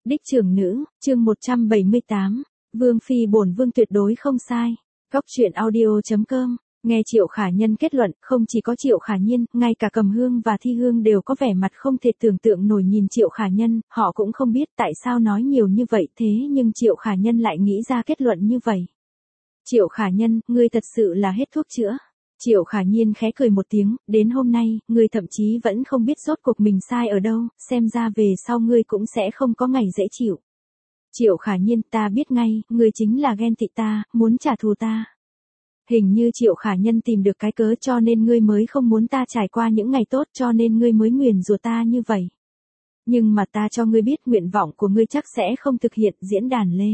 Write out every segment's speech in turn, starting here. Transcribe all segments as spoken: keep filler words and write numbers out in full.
Đích trưởng nữ, chương một trăm bảy mươi tám, Vương Phi bổn vương tuyệt đối không sai. Góc truyện audio chấm com, nghe Triệu Khả Nhân kết luận, không chỉ có Triệu Khả Nhiên, ngay cả Cầm Hương và Thi Hương đều có vẻ mặt không thể tưởng tượng nổi nhìn Triệu Khả Nhân, họ cũng không biết tại sao nói nhiều như vậy thế nhưng Triệu Khả Nhân lại nghĩ ra kết luận như vậy. Triệu Khả Nhân, ngươi thật sự là hết thuốc chữa. Triệu Khả Nhiên khẽ cười một tiếng, đến hôm nay, ngươi thậm chí vẫn không biết rốt cuộc mình sai ở đâu, xem ra về sau ngươi cũng sẽ không có ngày dễ chịu. Triệu Khả Nhiên, ta biết ngay, ngươi chính là ghen tị ta, muốn trả thù ta. Hình như Triệu Khả Nhân tìm được cái cớ cho nên ngươi mới không muốn ta trải qua những ngày tốt cho nên ngươi mới nguyền rủa ta như vậy. Nhưng mà ta cho ngươi biết nguyện vọng của ngươi chắc sẽ không thực hiện. Diễn đàn Lê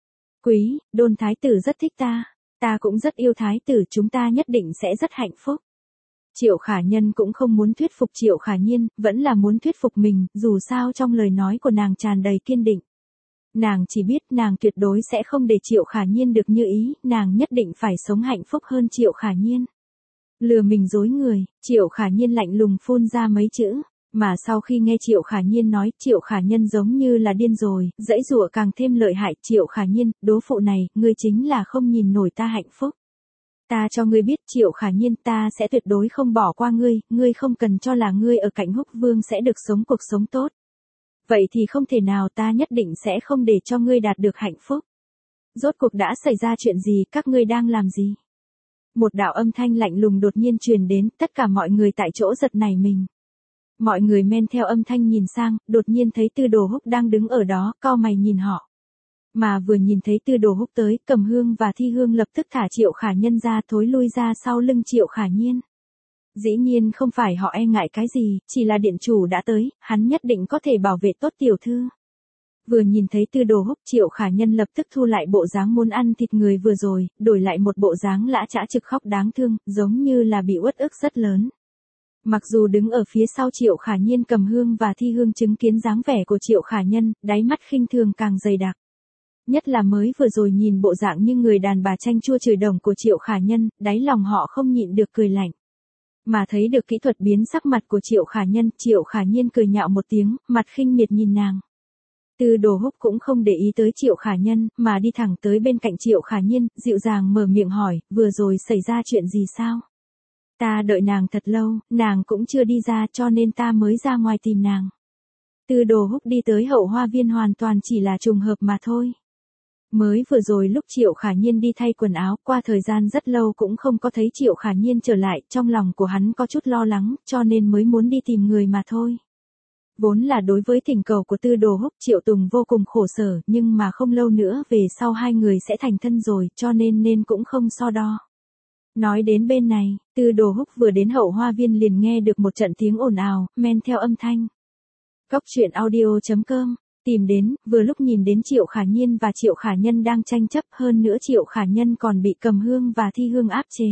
Quý, Đôn Thái tử rất thích ta. Ta cũng rất yêu Thái tử, chúng ta nhất định sẽ rất hạnh phúc. Triệu Khả Nhân cũng không muốn thuyết phục Triệu Khả Nhiên, vẫn là muốn thuyết phục mình, dù sao trong lời nói của nàng tràn đầy kiên định. Nàng chỉ biết nàng tuyệt đối sẽ không để Triệu Khả Nhiên được như ý, nàng nhất định phải sống hạnh phúc hơn Triệu Khả Nhiên. Lừa mình dối người, Triệu Khả Nhiên lạnh lùng phun ra mấy chữ. Mà sau khi nghe Triệu Khả Nhiên nói, Triệu Khả Nhân giống như là điên rồi, giãy giụa càng thêm lợi hại. Triệu Khả Nhiên, đố phụ này, ngươi chính là không nhìn nổi ta hạnh phúc. Ta cho ngươi biết Triệu Khả Nhiên, ta sẽ tuyệt đối không bỏ qua ngươi, ngươi không cần cho là ngươi ở cạnh Húc Vương sẽ được sống cuộc sống tốt. Vậy thì không thể nào, ta nhất định sẽ không để cho ngươi đạt được hạnh phúc. Rốt cuộc đã xảy ra chuyện gì, các ngươi đang làm gì? Một đạo âm thanh lạnh lùng đột nhiên truyền đến, tất cả mọi người tại chỗ giật nảy mình. Mọi người men theo âm thanh nhìn sang, đột nhiên thấy Tư Đồ Húc đang đứng ở đó, cau mày nhìn họ. Mà vừa nhìn thấy Tư Đồ Húc tới, Cầm Hương và Thi Hương lập tức thả Triệu Khả Nhân ra, thối lui ra sau lưng Triệu Khả Nhiên. Dĩ nhiên không phải họ e ngại cái gì, chỉ là điện chủ đã tới, hắn nhất định có thể bảo vệ tốt tiểu thư. Vừa nhìn thấy Tư Đồ Húc, Triệu Khả Nhân lập tức thu lại bộ dáng muốn ăn thịt người vừa rồi, đổi lại một bộ dáng lã chã trực khóc đáng thương, giống như là bị uất ức rất lớn. Mặc dù đứng ở phía sau Triệu Khả Nhiên, Cầm Hương và Thi Hương chứng kiến dáng vẻ của Triệu Khả Nhân, đáy mắt khinh thường càng dày đặc. Nhất là mới vừa rồi nhìn bộ dạng như người đàn bà chanh chua chửi đồng của Triệu Khả Nhân, đáy lòng họ không nhịn được cười lạnh. Mà thấy được kỹ thuật biến sắc mặt của Triệu Khả Nhân, Triệu Khả Nhiên cười nhạo một tiếng, mặt khinh miệt nhìn nàng. Tư Đồ Húc cũng không để ý tới Triệu Khả Nhân, mà đi thẳng tới bên cạnh Triệu Khả Nhiên, dịu dàng mở miệng hỏi, vừa rồi xảy ra chuyện gì sao? Ta đợi nàng thật lâu, nàng cũng chưa đi ra cho nên ta mới ra ngoài tìm nàng. Tư Đồ Húc đi tới Hậu Hoa Viên hoàn toàn chỉ là trùng hợp mà thôi. Mới vừa rồi lúc Triệu Khả Nhiên đi thay quần áo, qua thời gian rất lâu cũng không có thấy Triệu Khả Nhiên trở lại, trong lòng của hắn có chút lo lắng, cho nên mới muốn đi tìm người mà thôi. Vốn là đối với thỉnh cầu của Tư Đồ Húc, Triệu Tùng vô cùng khổ sở, nhưng mà không lâu nữa về sau hai người sẽ thành thân rồi, cho nên nên cũng không so đo. Nói đến bên này, Tư Đồ Húc vừa đến Hậu Hoa Viên liền nghe được một trận tiếng ồn ào, men theo âm thanh. Góc truyện audio chấm com, tìm đến, vừa lúc nhìn đến Triệu Khả Nhiên và Triệu Khả Nhân đang tranh chấp, hơn nữa Triệu Khả Nhân còn bị Cầm Hương và Thi Hương áp chế.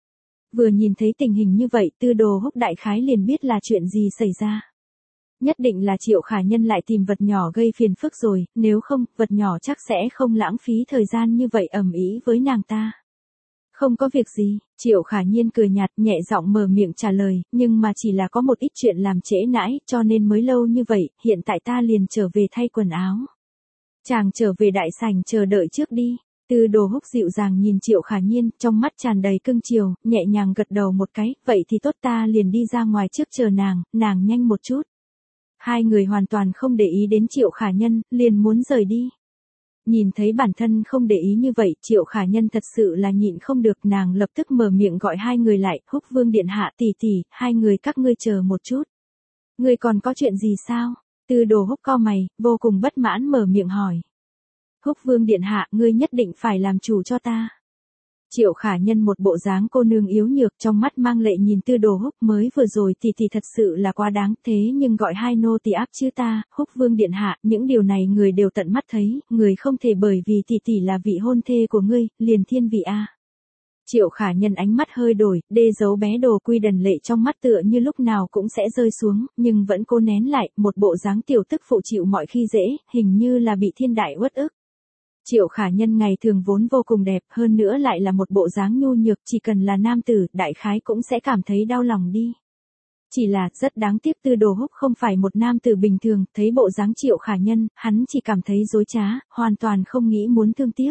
Vừa nhìn thấy tình hình như vậy, Tư Đồ Húc đại khái liền biết là chuyện gì xảy ra. Nhất định là Triệu Khả Nhân lại tìm vật nhỏ gây phiền phức rồi, nếu không, vật nhỏ chắc sẽ không lãng phí thời gian như vậy ầm ĩ với nàng ta. Không có việc gì, Triệu Khả Nhiên cười nhạt, nhẹ giọng mở miệng trả lời, nhưng mà chỉ là có một ít chuyện làm trễ nãi, cho nên mới lâu như vậy, hiện tại ta liền trở về thay quần áo. Chàng trở về đại sảnh chờ đợi trước đi. Tư Đồ Húc dịu dàng nhìn Triệu Khả Nhiên, trong mắt tràn đầy cưng chiều, nhẹ nhàng gật đầu một cái, vậy thì tốt, ta liền đi ra ngoài trước chờ nàng, nàng nhanh một chút. Hai người hoàn toàn không để ý đến Triệu Khả Nhân, liền muốn rời đi. Nhìn thấy bản thân không để ý như vậy, Triệu Khả Nhân thật sự là nhịn không được, nàng lập tức mở miệng gọi hai người lại, Húc Vương điện hạ, tỷ tỷ, hai người các ngươi chờ một chút. Ngươi còn có chuyện gì sao? Tư Đồ Húc cau mày, vô cùng bất mãn mở miệng hỏi. Húc Vương điện hạ, ngươi nhất định phải làm chủ cho ta. Triệu Khả Nhân một bộ dáng cô nương yếu nhược, trong mắt mang lệ nhìn Tư Đồ Húc, mới vừa rồi tỷ tỷ thật sự là quá đáng, thế nhưng gọi hai nô tỳ áp chứ ta, Húc Vương điện hạ, những điều này người đều tận mắt thấy, người không thể bởi vì tỷ tỷ là vị hôn thê của ngươi, liền thiên vị a. Triệu Khả Nhân ánh mắt hơi đổi, đê giấu bé Đồ Quy đần lệ trong mắt tựa như lúc nào cũng sẽ rơi xuống, nhưng vẫn cố nén lại, một bộ dáng tiểu tức phụ chịu mọi khi dễ, hình như là bị thiên đại uất ức. Triệu Khả Nhân ngày thường vốn vô cùng đẹp, hơn nữa lại là một bộ dáng nhu nhược, chỉ cần là nam tử, đại khái cũng sẽ cảm thấy đau lòng đi. Chỉ là, rất đáng tiếc Tư Đồ Húc không phải một nam tử bình thường, thấy bộ dáng Triệu Khả Nhân, hắn chỉ cảm thấy dối trá, hoàn toàn không nghĩ muốn thương tiếc.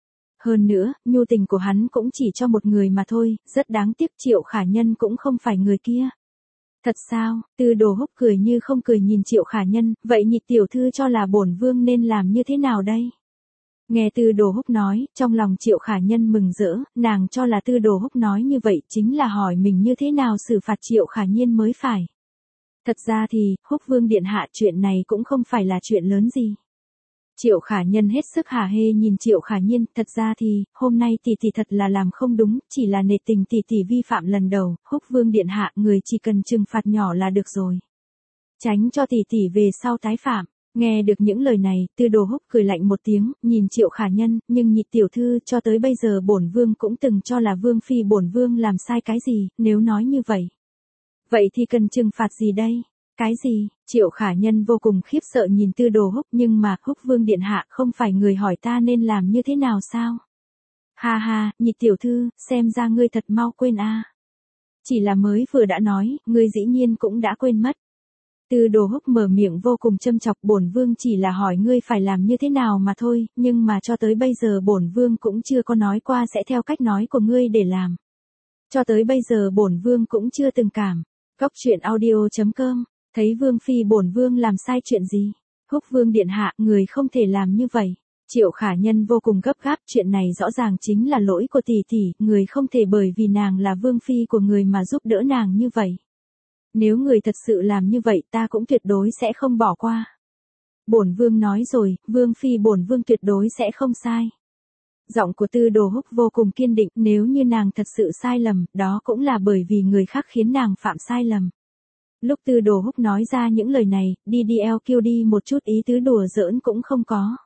Hơn nữa, nhu tình của hắn cũng chỉ cho một người mà thôi, rất đáng tiếc Triệu Khả Nhân cũng không phải người kia. Thật sao? Tư Đồ Húc cười như không cười nhìn Triệu Khả Nhân, vậy Nhị tiểu thư cho là bổn vương nên làm như thế nào đây? Nghe Tư Đồ Húc nói, trong lòng Triệu Khả Nhân mừng rỡ, nàng cho là Tư Đồ Húc nói như vậy chính là hỏi mình như thế nào xử phạt Triệu Khả Nhiên mới phải. Thật ra thì, Húc vương điện hạ chuyện này cũng không phải là chuyện lớn gì. Triệu Khả Nhân hết sức hả hê nhìn Triệu Khả Nhiên, thật ra thì, hôm nay tỷ tỷ thật là làm không đúng, chỉ là nể tình tỷ tỷ vi phạm lần đầu, Húc vương điện hạ người chỉ cần trừng phạt nhỏ là được rồi. Tránh cho tỷ tỷ về sau tái phạm. Nghe được những lời này, Tư Đồ Húc cười lạnh một tiếng, nhìn Triệu Khả Nhân, nhưng Nhị tiểu thư cho tới bây giờ bổn vương cũng từng cho là vương phi bổn vương làm sai cái gì, nếu nói như vậy. Vậy thì cần trừng phạt gì đây? Cái gì? Triệu Khả Nhân vô cùng khiếp sợ nhìn Tư Đồ Húc, nhưng mà Húc vương điện hạ không phải người hỏi ta nên làm như thế nào sao? Ha ha, Nhị tiểu thư, xem ra ngươi thật mau quên a. Chỉ là mới vừa đã nói, ngươi dĩ nhiên cũng đã quên mất. Tư Đồ Húc mở miệng vô cùng châm chọc, bổn vương chỉ là hỏi ngươi phải làm như thế nào mà thôi, nhưng mà cho tới bây giờ bổn vương cũng chưa có nói qua sẽ theo cách nói của ngươi để làm. Cho tới bây giờ bổn vương cũng chưa từng cảm. Góc truyện audio chấm com, thấy vương phi bổn vương làm sai chuyện gì? Húc vương điện hạ, người không thể làm như vậy. Triệu Khả Nhân vô cùng gấp gáp, chuyện này rõ ràng chính là lỗi của tỷ tỷ, người không thể bởi vì nàng là vương phi của người mà giúp đỡ nàng như vậy. Nếu người thật sự làm như vậy ta cũng tuyệt đối sẽ không bỏ qua. Bổn vương nói rồi, vương phi bổn vương tuyệt đối sẽ không sai. Giọng của Tư Đồ Húc vô cùng kiên định, nếu như nàng thật sự sai lầm, đó cũng là bởi vì người khác khiến nàng phạm sai lầm. Lúc Tư Đồ Húc nói ra những lời này, đi đi eo kêu đi một chút ý tứ đùa giỡn cũng không có.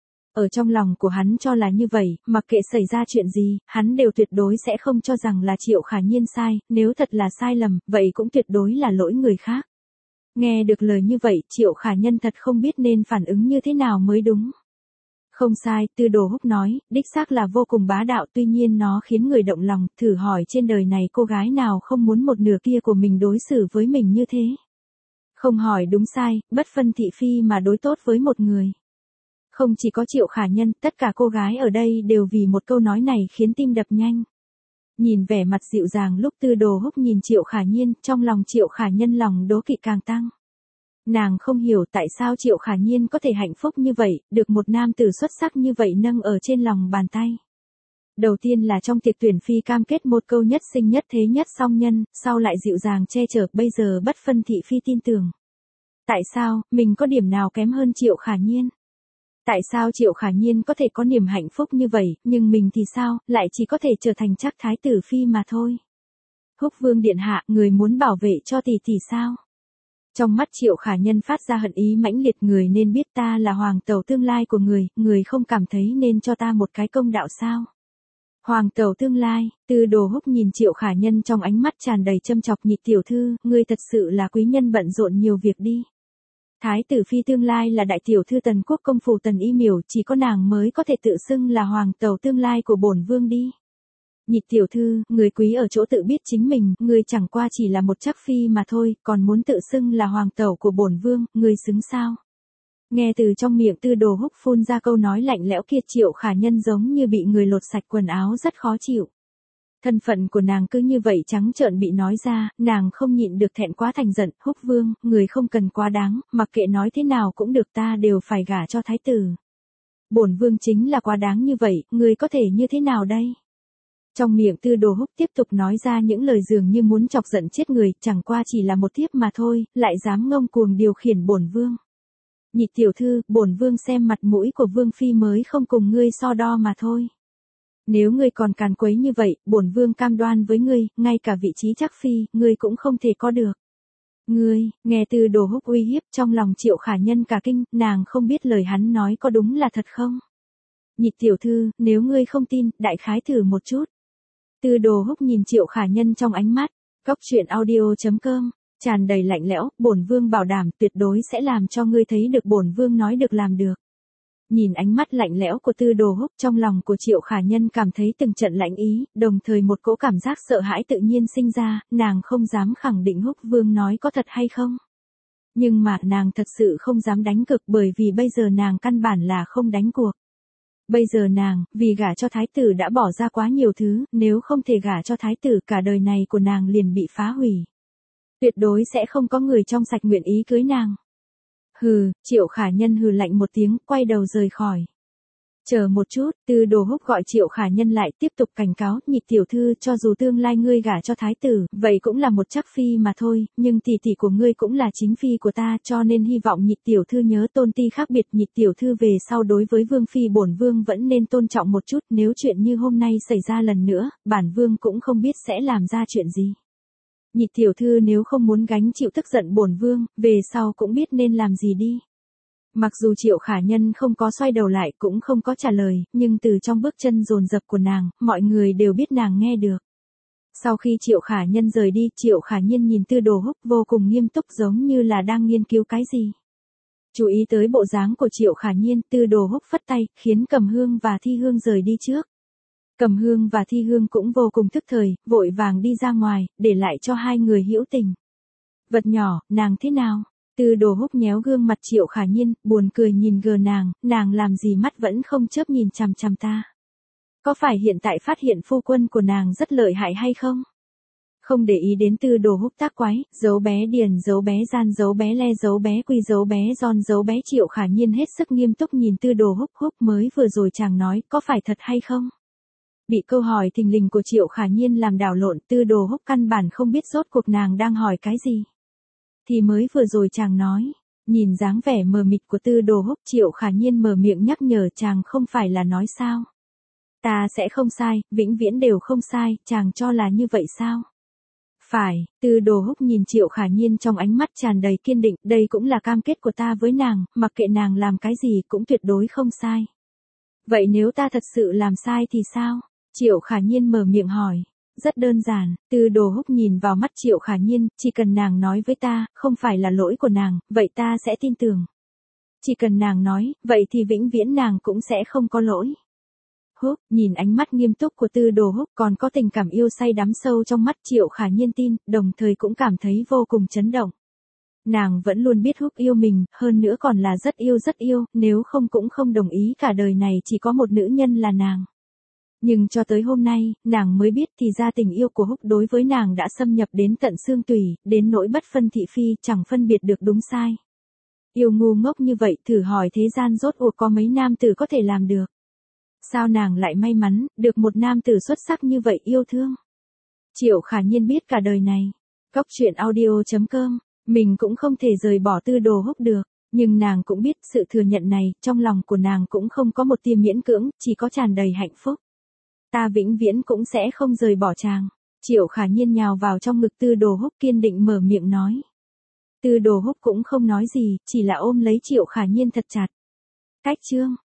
Ở trong lòng của hắn cho là như vậy, mặc kệ xảy ra chuyện gì, hắn đều tuyệt đối sẽ không cho rằng là Triệu Khả Nhiên sai, nếu thật là sai lầm, vậy cũng tuyệt đối là lỗi người khác. Nghe được lời như vậy, Triệu Khả Nhân thật không biết nên phản ứng như thế nào mới đúng. Không sai, Tư Đồ Húc nói, đích xác là vô cùng bá đạo, tuy nhiên nó khiến người động lòng, thử hỏi trên đời này cô gái nào không muốn một nửa kia của mình đối xử với mình như thế. Không hỏi đúng sai, bất phân thị phi mà đối tốt với một người. Không chỉ có Triệu Khả Nhân, tất cả cô gái ở đây đều vì một câu nói này khiến tim đập nhanh. Nhìn vẻ mặt dịu dàng lúc Tư Đồ Húc nhìn Triệu Khả Nhiên, trong lòng Triệu Khả Nhân lòng đố kỵ càng tăng. Nàng không hiểu tại sao Triệu Khả Nhiên có thể hạnh phúc như vậy, được một nam tử xuất sắc như vậy nâng ở trên lòng bàn tay. Đầu tiên là trong tiệc tuyển phi cam kết một câu nhất sinh nhất thế nhất song nhân, sau lại dịu dàng che chở, bây giờ bất phân thị phi tin tưởng. Tại sao, mình có điểm nào kém hơn Triệu Khả Nhiên? Tại sao Triệu Khả Nhiên có thể có niềm hạnh phúc như vậy, nhưng mình thì sao, lại chỉ có thể trở thành chắc thái tử phi mà thôi. Húc vương điện hạ, người muốn bảo vệ cho tỷ tỷ sao? Trong mắt Triệu Khả Nhân phát ra hận ý mãnh liệt, người nên biết ta là hoàng tẩu tương lai của người, người không cảm thấy nên cho ta một cái công đạo sao? Hoàng tẩu tương lai, Tư Đồ Húc nhìn Triệu Khả Nhân trong ánh mắt tràn đầy châm chọc, Nhị tiểu thư, ngươi thật sự là quý nhân bận rộn nhiều việc đi. Thái tử phi tương lai là đại tiểu thư Tần quốc công phủ Tần Y Miểu, chỉ có nàng mới có thể tự xưng là hoàng tẩu tương lai của bổn vương đi. Nhị tiểu thư, người quý ở chỗ tự biết chính mình, người chẳng qua chỉ là một trắc phi mà thôi, còn muốn tự xưng là hoàng tẩu của bổn vương, người xứng sao? Nghe từ trong miệng Tư Đồ Húc phun ra câu nói lạnh lẽo kia, Triệu Khả Nhân giống như bị người lột sạch quần áo, rất khó chịu. Thân phận của nàng cứ như vậy trắng trợn bị nói ra, nàng không nhịn được thẹn quá thành giận, Húc vương, người không cần quá đáng, mặc kệ nói thế nào cũng được, ta đều phải gả cho thái tử. Bổn vương chính là quá đáng như vậy, người có thể như thế nào đây? Trong miệng Tư Đồ Húc tiếp tục nói ra những lời dường như muốn chọc giận chết người, chẳng qua chỉ là một thiếp mà thôi, lại dám ngông cuồng điều khiển bổn vương. Nhị tiểu thư, bổn vương xem mặt mũi của vương phi mới không cùng ngươi so đo mà thôi. Nếu ngươi còn càn quấy như vậy, bổn vương cam đoan với ngươi, ngay cả vị trí chắc phi, ngươi cũng không thể có được. Ngươi, nghe Tư Đồ Húc uy hiếp, trong lòng Triệu Khả Nhân cả kinh, nàng không biết lời hắn nói có đúng là thật không? Nhị tiểu thư, nếu ngươi không tin, đại khái thử một chút. Tư Đồ Húc nhìn Triệu Khả Nhân trong ánh mắt, góc truyện audio chấm com, tràn đầy lạnh lẽo, bổn vương bảo đảm tuyệt đối sẽ làm cho ngươi thấy được bổn vương nói được làm được. Nhìn ánh mắt lạnh lẽo của Tư Đồ Húc, trong lòng của Triệu Khả Nhân cảm thấy từng trận lạnh ý, đồng thời một cỗ cảm giác sợ hãi tự nhiên sinh ra, nàng không dám khẳng định Húc Vương nói có thật hay không. Nhưng mà nàng thật sự không dám đánh cược bởi vì bây giờ nàng căn bản là không đánh cuộc. Bây giờ nàng, vì gả cho thái tử đã bỏ ra quá nhiều thứ, nếu không thể gả cho thái tử cả đời này của nàng liền bị phá hủy. Tuyệt đối sẽ không có người trong sạch nguyện ý cưới nàng. Hừ, Triệu Khả Nhân hừ lạnh một tiếng, quay đầu rời khỏi. Chờ một chút, Tư Đồ Húc gọi Triệu Khả Nhân lại tiếp tục cảnh cáo, Nhị tiểu thư cho dù tương lai ngươi gả cho thái tử, vậy cũng là một chắc phi mà thôi, nhưng tỷ tỷ của ngươi cũng là chính phi của ta cho nên hy vọng Nhị tiểu thư nhớ tôn ti khác biệt. Nhị tiểu thư về sau đối với vương phi bổn vương vẫn nên tôn trọng một chút, nếu chuyện như hôm nay xảy ra lần nữa, bản vương cũng không biết sẽ làm ra chuyện gì. Nhị tiểu thư nếu không muốn gánh chịu tức giận bổn vương, về sau cũng biết nên làm gì đi. Mặc dù Triệu Khả Nhân không có xoay đầu lại cũng không có trả lời, nhưng từ trong bước chân dồn dập của nàng, mọi người đều biết nàng nghe được. Sau khi Triệu Khả Nhân rời đi, Triệu Khả Nhiên nhìn Tư Đồ Húc vô cùng nghiêm túc giống như là đang nghiên cứu cái gì. Chú ý tới bộ dáng của Triệu Khả Nhiên, Tư Đồ Húc phất tay, khiến Cầm Hương và Thi Hương rời đi trước. Cầm Hương và Thi Hương cũng vô cùng thức thời, vội vàng đi ra ngoài, để lại cho hai người hữu tình. Vật nhỏ, nàng thế nào? Tư Đồ Húc nhéo gương mặt Triệu Khả Nhiên, buồn cười nhìn gờ nàng, nàng làm gì mắt vẫn không chớp nhìn chằm chằm ta. Có phải hiện tại phát hiện phu quân của nàng rất lợi hại hay không? Không để ý đến Tư Đồ Húc tác quái, giấu bé điền, giấu bé gian, giấu bé le, giấu bé quy, giấu bé giòn, giấu bé Triệu Khả Nhiên hết sức nghiêm túc nhìn Tư Đồ Húc. Húc mới vừa rồi chàng nói, có phải thật hay không? Bị câu hỏi thình lình của Triệu Khả Nhiên làm đảo lộn, Tư Đồ Húc căn bản không biết rốt cuộc nàng đang hỏi cái gì. Thì mới vừa rồi chàng nói, nhìn dáng vẻ mờ mịt của Tư Đồ Húc, Triệu Khả Nhiên mở miệng nhắc nhở chàng không phải là nói sao. Ta sẽ không sai, vĩnh viễn đều không sai, chàng cho là như vậy sao? Phải, Tư Đồ Húc nhìn Triệu Khả Nhiên trong ánh mắt tràn đầy kiên định, đây cũng là cam kết của ta với nàng, mặc kệ nàng làm cái gì cũng tuyệt đối không sai. Vậy nếu ta thật sự làm sai thì sao? Triệu Khả Nhiên mở miệng hỏi. Rất đơn giản, Tư Đồ Húc nhìn vào mắt Triệu Khả Nhiên, chỉ cần nàng nói với ta, không phải là lỗi của nàng, vậy ta sẽ tin tưởng. Chỉ cần nàng nói, vậy thì vĩnh viễn nàng cũng sẽ không có lỗi. Húc, nhìn ánh mắt nghiêm túc của Tư Đồ Húc còn có tình cảm yêu say đắm sâu trong mắt Triệu Khả Nhiên tin, đồng thời cũng cảm thấy vô cùng chấn động. Nàng vẫn luôn biết Húc yêu mình, hơn nữa còn là rất yêu rất yêu, nếu không cũng không đồng ý cả đời này chỉ có một nữ nhân là nàng. Nhưng cho tới hôm nay, nàng mới biết thì ra tình yêu của Húc đối với nàng đã xâm nhập đến tận xương tủy, đến nỗi bất phân thị phi, chẳng phân biệt được đúng sai. Yêu ngu ngốc như vậy, thử hỏi thế gian rốt cuộc có mấy nam tử có thể làm được. Sao nàng lại may mắn, được một nam tử xuất sắc như vậy yêu thương. Triệu Khả Nhiên biết cả đời này. Góc truyện audio chấm com, mình cũng không thể rời bỏ Tư Đồ Húc được. Nhưng nàng cũng biết sự thừa nhận này, trong lòng của nàng cũng không có một tia miễn cưỡng, chỉ có tràn đầy hạnh phúc. Ta vĩnh viễn cũng sẽ không rời bỏ chàng. Triệu Khả Nhiên nhào vào trong ngực Tư Đồ Húc kiên định mở miệng nói. Tư Đồ Húc cũng không nói gì, chỉ là ôm lấy Triệu Khả Nhiên thật chặt. Cách chương.